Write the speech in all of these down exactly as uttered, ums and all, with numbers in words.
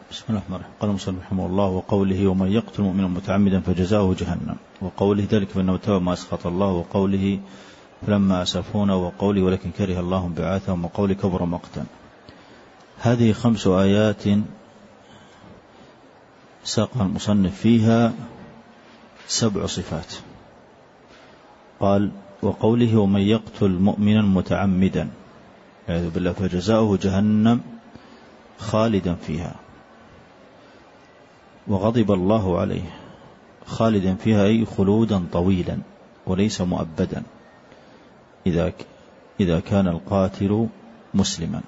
بسم الله الرحمن الرحيم. قال المصنف رحمه الله: وقوله ومن يقتل مؤمنا متعمدا فجزاؤه جهنم، وقوله ذلك فإنه تاب ما أسخط الله، وقوله فلما أسفونا، وقوله ولكن كره الله بعاثهم، وقوله كبر مقتا. هذه خمس آيات ساقها المصنف فيها سبع صفات. قال: وقوله ومن يقتل مؤمنا متعمدا يعني بالله فجزاؤه جهنم خالدا فيها، وغضب الله عليه. خالدا فيها أي خلودا طويلا وليس مؤبدا إذا إذا كان القاتل مسلما،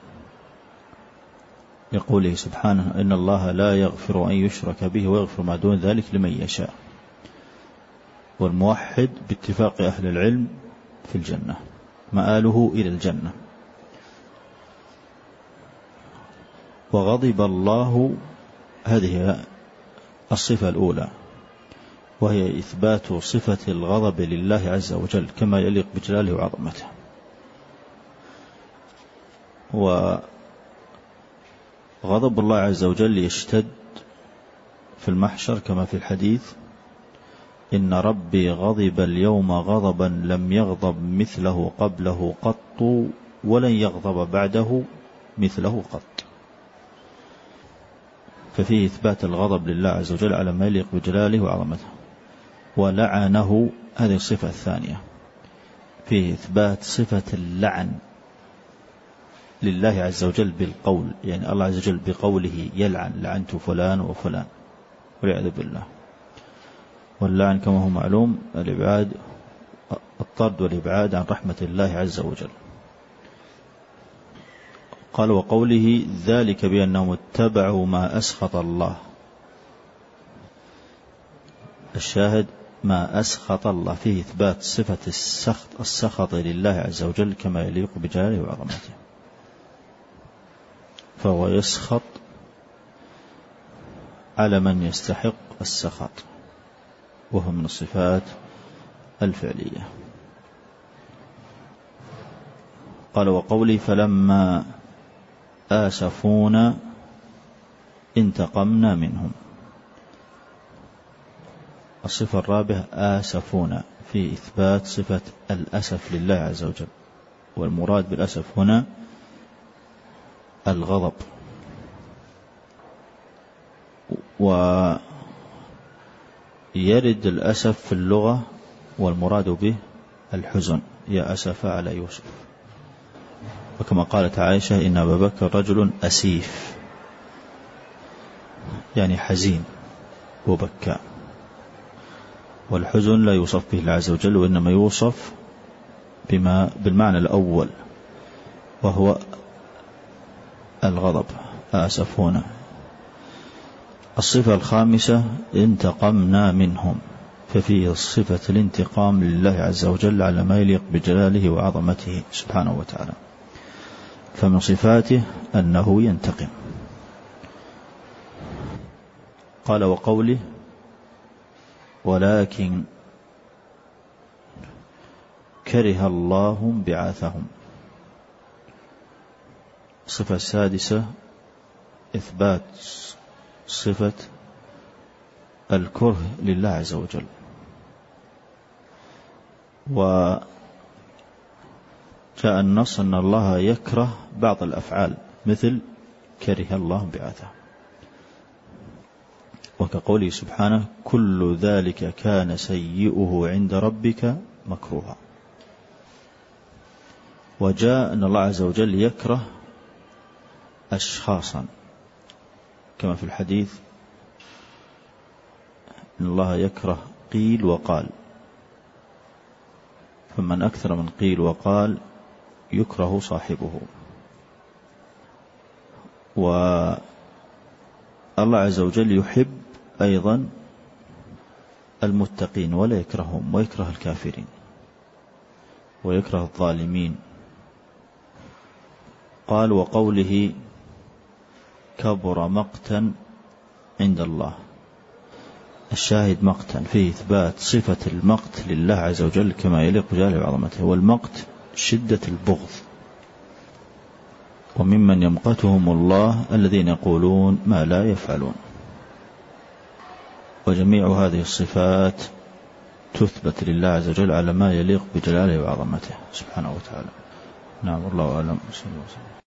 يقوله سبحانه: إن الله لا يغفر أن يشرك به ويغفر ما دون ذلك لمن يشاء. والموحد باتفاق أهل العلم في الجنة، مآله إلى الجنة. وغضب الله، هذه الصفة الأولى، وهي إثبات صفة الغضب لله عز وجل كما يليق بجلاله وعظمته. وغضب الله عز وجل يشتد في المحشر كما في الحديث: إن ربي غضب اليوم غضبا لم يغضب مثله قبله قط ولن يغضب بعده مثله قط. ففيه إثبات الغضب لله عز وجل على ما يليق بجلاله وعظمته. ولعنه، هذه الصفة الثانية، فيه إثبات صفة اللعن لله عز وجل بالقول، يعني الله عز وجل بقوله يلعن: لعنت فلان وفلان، والعياذ بالله. واللعن كما هو معلوم الإبعاد، الطرد والإبعاد عن رحمة الله عز وجل. قال: وقوله ذلك بأنهم اتبعوا ما أسخط الله. الشاهد ما أسخط الله، فيه إثبات صفة السخط السخط لله عز وجل كما يليق بجلاله وعظمته، فهو يسخط على من يستحق السخط، وهو من الصفات الفعلية. قال: وقولي فلما آسفونا انتقمنا منهم. الصفة الرابعة آسفونا، في إثبات صفة الأسف لله عز وجل، والمراد بالأسف هنا الغضب. ويرد الأسف في اللغة والمراد به الحزن: يا أسف على يوسف. وكما قالت عائشة: إن أبا بكر رجل أسيف، يعني حزين وبكاء. والحزن لا يوصف به الله عز وجل، وإنما يوصف بما بالمعنى الأول، وهو الغضب. آسفون. الصفة الخامسة انتقمنا منهم، ففيه صفة الانتقام لله عز وجل على ما يليق بجلاله وعظمته سبحانه وتعالى. فمن صفاته أنه ينتقم. قال: وقوله ولكن كره الله بعاثهم. الصفة السادسة إثبات صفة الكره لله عز وجل. وجاء النص أن الله يكره بعض الأفعال، مثل كره الله بعاثه، وكقوله سبحانه: كل ذلك كان سيئه عند ربك مكروها. وجاء أن الله عز وجل يكره أشخاصا، كما في الحديث: إن الله يكره قيل وقال، فمن أكثر من قيل وقال يكره صاحبه. والله عز وجل يحب أيضا المتقين ولا يكرههم، ويكره الكافرين ويكره الظالمين. قال: وقوله كبر مقتا عند الله. الشاهد مقتا، فيه إثبات صفة المقت لله عز وجل كما يليق بجلاله وعظمته. والمقت شدة البغض وممن يمقتهم الله الذين يقولون ما لا يفعلون. وجميع هذه الصفات تثبت لله عز وجل على ما يليق بجلاله وعظمته سبحانه وتعالى. نعم، الله أعلم.